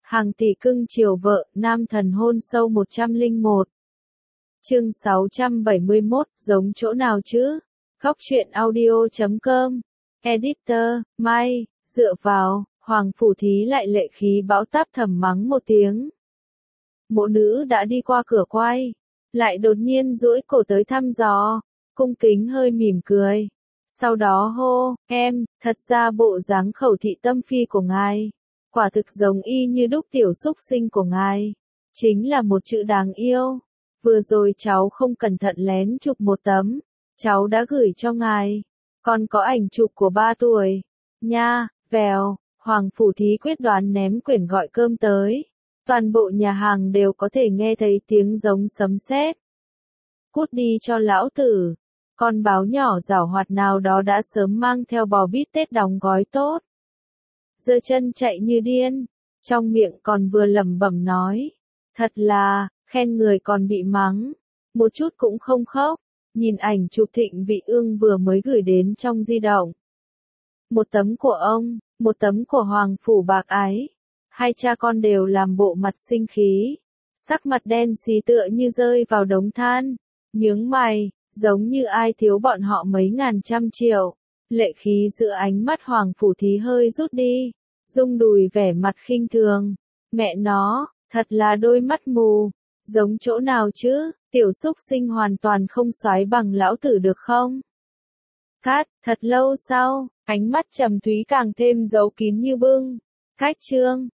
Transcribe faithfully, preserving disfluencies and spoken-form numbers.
Hàng tỷ cưng chiều vợ, nam thần hôn sâu một trăm lẻ một. Chương sáu trăm bảy mươi mốt, giống chỗ nào chứ? Góc truyện audio chấm com. Editor, Mai, dựa vào, Hoàng Phủ Thí lại lệ khí bão táp thầm mắng một tiếng. Mộ nữ đã đi qua cửa quay, lại đột nhiên duỗi cổ tới thăm dò, cung kính hơi mỉm cười. Sau đó hô, em, thật ra bộ dáng khẩu thị tâm phi của ngài, quả thực giống y như đúc tiểu xúc sinh của ngài, chính là một chữ đáng yêu. Vừa rồi cháu không cẩn thận lén chụp một tấm, cháu đã gửi cho ngài, còn có ảnh chụp của ba tuổi. Nha, vèo, Hoàng Phủ Thí quyết đoán ném quyển gọi cơm tới. Toàn bộ nhà hàng đều có thể nghe thấy tiếng giống sấm sét. Cút đi cho lão tử. Con báo nhỏ giảo hoạt nào đó đã sớm mang theo bò bít tết đóng gói tốt. Giơ chân chạy như điên, trong miệng còn vừa lẩm bẩm nói. Thật là, khen người còn bị mắng. Một chút cũng không khóc, nhìn ảnh chụp Thịnh Vị Ương vừa mới gửi đến trong di động. Một tấm của ông, một tấm của Hoàng Phủ Bạc Ái. Hai cha con đều làm bộ mặt sinh khí. Sắc mặt đen xì tựa như rơi vào đống than. Nhướng mày, giống như ai thiếu bọn họ mấy ngàn trăm triệu. Lệ khí giữa ánh mắt Hoàng Phủ Thí hơi rút đi. Rung đùi vẻ mặt khinh thường. Mẹ nó, thật là đôi mắt mù. Giống chỗ nào chứ, tiểu xúc sinh hoàn toàn không xoái bằng lão tử được không? Cát, thật lâu sau, ánh mắt Trầm Thúy càng thêm giấu kín như bưng. Cách chương,